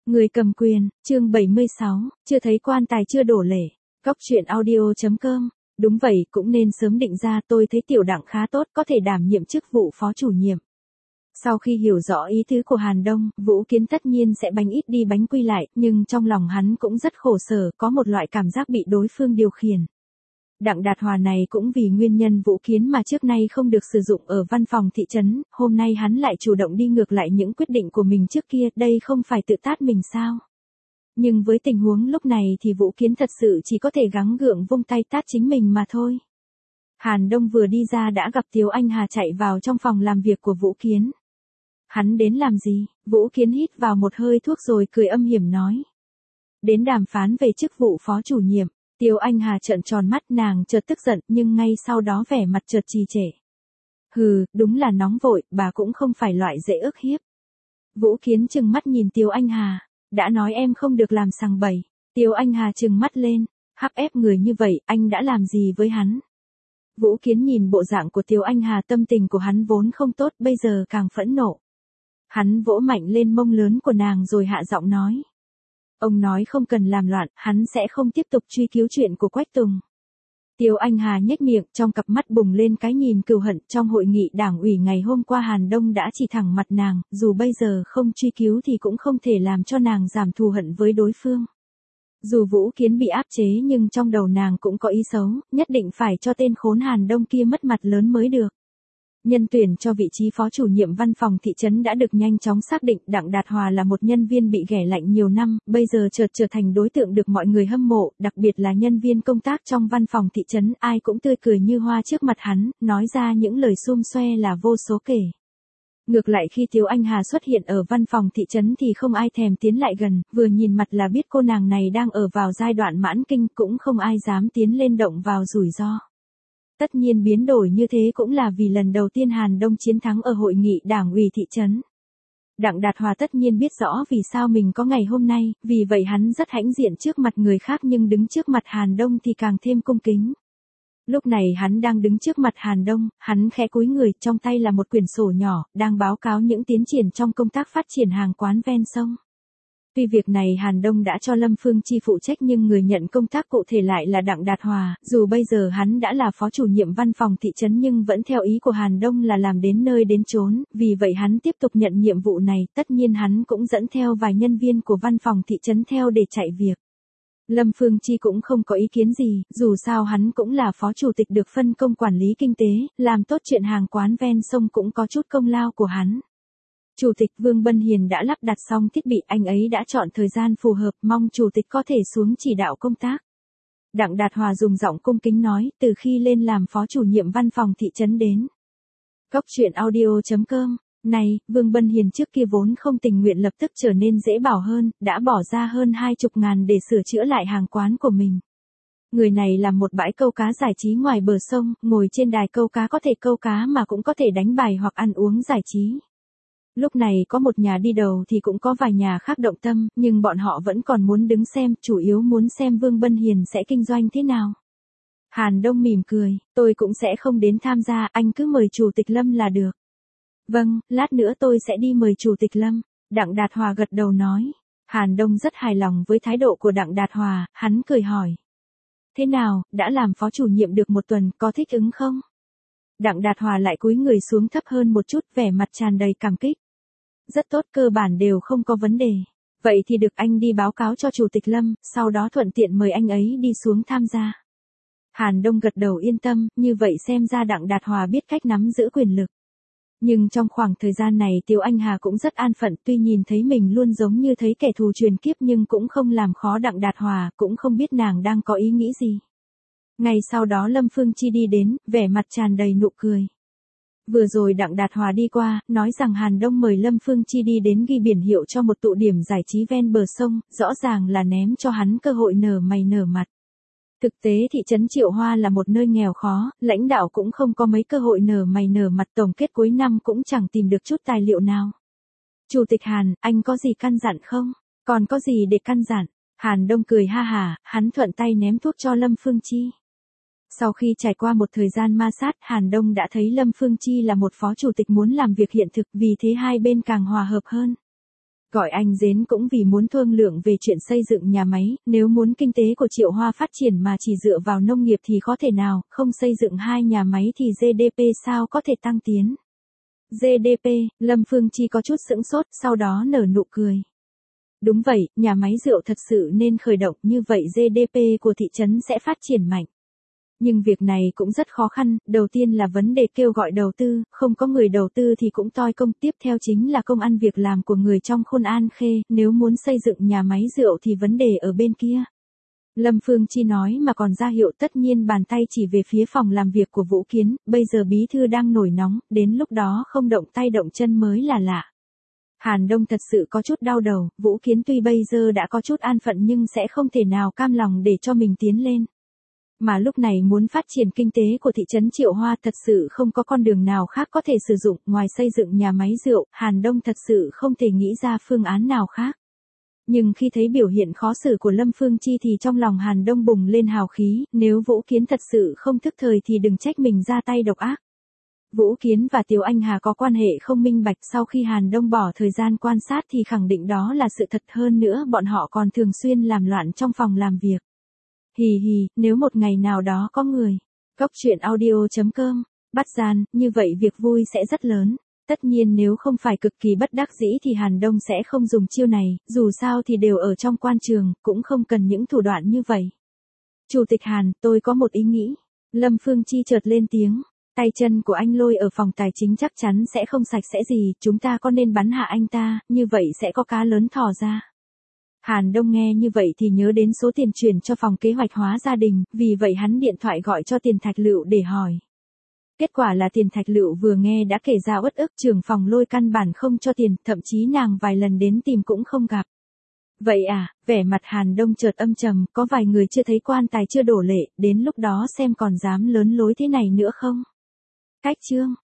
Người cầm quyền, chương 76, chưa thấy quan tài chưa đổ lệ. Góc truyện audio.com. Đúng vậy, cũng nên sớm định ra, tôi thấy Tiểu Đặng khá tốt, có thể đảm nhiệm chức vụ phó chủ nhiệm. Sau khi hiểu rõ ý tứ của Hàn Đông, Vũ Kiến tất nhiên sẽ bánh ít đi bánh quy lại, nhưng trong lòng hắn cũng rất khổ sở, có một loại cảm giác bị đối phương điều khiển. Đặng Đạt Hòa này cũng vì nguyên nhân Vũ Kiến mà trước nay không được sử dụng ở văn phòng thị trấn, hôm nay hắn lại chủ động đi ngược lại những quyết định của mình trước kia, đây không phải tự tát mình sao? Nhưng với tình huống lúc này thì Vũ Kiến thật sự chỉ có thể gắng gượng vung tay tát chính mình mà thôi. Hàn Đông vừa đi ra đã gặp Tiếu Anh Hà chạy vào trong phòng làm việc của Vũ Kiến. Hắn đến làm gì? Vũ Kiến hít vào một hơi thuốc rồi cười âm hiểm nói. Đến đàm phán về chức vụ phó chủ nhiệm. Tiếu Anh Hà trợn tròn mắt, nàng chợt tức giận nhưng ngay sau đó vẻ mặt chợt trì trệ. Hừ, đúng là nóng vội, bà cũng không phải loại dễ ức hiếp. Vũ Kiến trừng mắt nhìn Tiếu Anh Hà, đã nói em không được làm sằng bậy. Tiếu Anh Hà trừng mắt lên, hắp ép người như vậy, anh đã làm gì với hắn? Vũ Kiến nhìn bộ dạng của Tiếu Anh Hà, tâm tình của hắn vốn không tốt, bây giờ càng phẫn nộ. Hắn vỗ mạnh lên mông lớn của nàng rồi hạ giọng nói. Ông nói không cần làm loạn, hắn sẽ không tiếp tục truy cứu chuyện của Quách Tùng. Tiếu Anh Hà nhếch miệng, trong cặp mắt bùng lên cái nhìn cừu hận. Trong hội nghị đảng ủy ngày hôm qua Hàn Đông đã chỉ thẳng mặt nàng, dù bây giờ không truy cứu thì cũng không thể làm cho nàng giảm thù hận với đối phương. Dù Vũ Kiến bị áp chế nhưng trong đầu nàng cũng có ý xấu, nhất định phải cho tên khốn Hàn Đông kia mất mặt lớn mới được. Nhân tuyển cho vị trí phó chủ nhiệm văn phòng thị trấn đã được nhanh chóng xác định. Đặng Đạt Hòa là một nhân viên bị ghẻ lạnh nhiều năm, bây giờ chợt trở thành đối tượng được mọi người hâm mộ, đặc biệt là nhân viên công tác trong văn phòng thị trấn, ai cũng tươi cười như hoa trước mặt hắn, nói ra những lời xum xoe là vô số kể. Ngược lại khi Tiếu Anh Hà xuất hiện ở văn phòng thị trấn thì không ai thèm tiến lại gần, vừa nhìn mặt là biết cô nàng này đang ở vào giai đoạn mãn kinh, cũng không ai dám tiến lên động vào rủi ro. Tất nhiên biến đổi như thế cũng là vì lần đầu tiên Hàn Đông chiến thắng ở hội nghị đảng ủy thị trấn. Đặng Đạt Hòa tất nhiên biết rõ vì sao mình có ngày hôm nay, vì vậy hắn rất hãnh diện trước mặt người khác nhưng đứng trước mặt Hàn Đông thì càng thêm cung kính. Lúc này hắn đang đứng trước mặt Hàn Đông, hắn khẽ cúi người, trong tay là một quyển sổ nhỏ, đang báo cáo những tiến triển trong công tác phát triển hàng quán ven sông. Tuy việc này Hàn Đông đã cho Lâm Phương Chi phụ trách nhưng người nhận công tác cụ thể lại là Đặng Đạt Hòa, dù bây giờ hắn đã là phó chủ nhiệm văn phòng thị trấn nhưng vẫn theo ý của Hàn Đông là làm đến nơi đến chốn, vì vậy hắn tiếp tục nhận nhiệm vụ này, tất nhiên hắn cũng dẫn theo vài nhân viên của văn phòng thị trấn theo để chạy việc. Lâm Phương Chi cũng không có ý kiến gì, dù sao hắn cũng là phó chủ tịch được phân công quản lý kinh tế, làm tốt chuyện hàng quán ven sông cũng có chút công lao của hắn. Chủ tịch Vương Bân Hiền đã lắp đặt xong thiết bị, anh ấy đã chọn thời gian phù hợp, mong chủ tịch có thể xuống chỉ đạo công tác. Đặng Đạt Hòa dùng giọng cung kính nói, từ khi lên làm phó chủ nhiệm văn phòng thị trấn đến. Góc truyện audio.com. Này, Vương Bân Hiền trước kia vốn không tình nguyện lập tức trở nên dễ bảo hơn, đã bỏ ra hơn 20.000 để sửa chữa lại hàng quán của mình. Người này làm một bãi câu cá giải trí ngoài bờ sông, ngồi trên đài câu cá có thể câu cá mà cũng có thể đánh bài hoặc ăn uống giải trí. Lúc này có một nhà đi đầu thì cũng có vài nhà khác động tâm, nhưng bọn họ vẫn còn muốn đứng xem, chủ yếu muốn xem Vương Bân Hiền sẽ kinh doanh thế nào. Hàn Đông mỉm cười, tôi cũng sẽ không đến tham gia, anh cứ mời chủ tịch Lâm là được. Vâng, lát nữa tôi sẽ đi mời chủ tịch Lâm. Đặng Đạt Hòa gật đầu nói. Hàn Đông rất hài lòng với thái độ của Đặng Đạt Hòa, hắn cười hỏi. Thế nào, đã làm phó chủ nhiệm được một tuần, có thích ứng không? Đặng Đạt Hòa lại cúi người xuống thấp hơn một chút, vẻ mặt tràn đầy cảm kích. Rất tốt, cơ bản đều không có vấn đề. Vậy thì được, anh đi báo cáo cho chủ tịch Lâm, sau đó thuận tiện mời anh ấy đi xuống tham gia. Hàn Đông gật đầu yên tâm, như vậy xem ra Đặng Đạt Hòa biết cách nắm giữ quyền lực. Nhưng trong khoảng thời gian này Tiếu Anh Hà cũng rất an phận, tuy nhìn thấy mình luôn giống như thấy kẻ thù truyền kiếp nhưng cũng không làm khó Đặng Đạt Hòa, cũng không biết nàng đang có ý nghĩ gì. Ngày sau đó Lâm Phương Chi đi đến, vẻ mặt tràn đầy nụ cười. Vừa rồi Đặng Đạt Hòa đi qua, nói rằng Hàn Đông mời Lâm Phương Chi đi đến ghi biển hiệu cho một tụ điểm giải trí ven bờ sông, rõ ràng là ném cho hắn cơ hội nở mày nở mặt. Thực tế thị trấn Triệu Hoa là một nơi nghèo khó, lãnh đạo cũng không có mấy cơ hội nở mày nở mặt, tổng kết cuối năm cũng chẳng tìm được chút tài liệu nào. Chủ tịch Hàn, anh có gì căn dặn không? Còn có gì để căn dặn? Hàn Đông cười ha hả, hắn thuận tay ném thuốc cho Lâm Phương Chi. Sau khi trải qua một thời gian ma sát, Hàn Đông đã thấy Lâm Phương Chi là một phó chủ tịch muốn làm việc hiện thực, vì thế hai bên càng hòa hợp hơn. Gọi anh đến cũng vì muốn thương lượng về chuyện xây dựng nhà máy, nếu muốn kinh tế của Triệu Hoa phát triển mà chỉ dựa vào nông nghiệp thì khó thể nào, không xây dựng 2 nhà máy thì GDP sao có thể tăng tiến. GDP, Lâm Phương Chi có chút sững sốt, sau đó nở nụ cười. Đúng vậy, nhà máy rượu thật sự nên khởi động, như vậy GDP của thị trấn sẽ phát triển mạnh. Nhưng việc này cũng rất khó khăn, đầu tiên là vấn đề kêu gọi đầu tư, không có người đầu tư thì cũng toi công, tiếp theo chính là công ăn việc làm của người trong Khôn An Khê, nếu muốn xây dựng nhà máy rượu thì vấn đề ở bên kia. Lâm Phương Chi nói mà còn ra hiệu, tất nhiên bàn tay chỉ về phía phòng làm việc của Vũ Kiến, bây giờ bí thư đang nổi nóng, đến lúc đó không động tay động chân mới là lạ. Hàn Đông thật sự có chút đau đầu, Vũ Kiến tuy bây giờ đã có chút an phận nhưng sẽ không thể nào cam lòng để cho mình tiến lên. Mà lúc này muốn phát triển kinh tế của thị trấn Triệu Hoa thật sự không có con đường nào khác có thể sử dụng, ngoài xây dựng nhà máy rượu, Hàn Đông thật sự không thể nghĩ ra phương án nào khác. Nhưng khi thấy biểu hiện khó xử của Lâm Phương Chi thì trong lòng Hàn Đông bùng lên hào khí, nếu Vũ Kiến thật sự không thức thời thì đừng trách mình ra tay độc ác. Vũ Kiến và Tiểu Anh Hà có quan hệ không minh bạch, sau khi Hàn Đông bỏ thời gian quan sát thì khẳng định đó là sự thật, hơn nữa bọn họ còn thường xuyên làm loạn trong phòng làm việc. Hì hì, nếu một ngày nào đó có người, Cốc truyện audio.com, bắt gian, như vậy việc vui sẽ rất lớn. Tất nhiên nếu không phải cực kỳ bất đắc dĩ thì Hàn Đông sẽ không dùng chiêu này, dù sao thì đều ở trong quan trường, cũng không cần những thủ đoạn như vậy. Chủ tịch Hàn, tôi có một ý nghĩ. Lâm Phương Chi chợt lên tiếng. Tay chân của anh Lôi ở phòng tài chính chắc chắn sẽ không sạch sẽ gì, chúng ta có nên bắn hạ anh ta, như vậy sẽ có cá lớn thò ra. Hàn Đông nghe như vậy thì nhớ đến số tiền chuyển cho phòng kế hoạch hóa gia đình, vì vậy hắn điện thoại gọi cho Tiền Thạch Lựu để hỏi. Kết quả là Tiền Thạch Lựu vừa nghe đã kể ra uất ức, trưởng phòng Lôi căn bản không cho tiền, thậm chí nàng vài lần đến tìm cũng không gặp. Vậy à, vẻ mặt Hàn Đông chợt âm trầm, có vài người chưa thấy quan tài chưa đổ lệ, đến lúc đó xem còn dám lớn lối thế này nữa không? Cách chương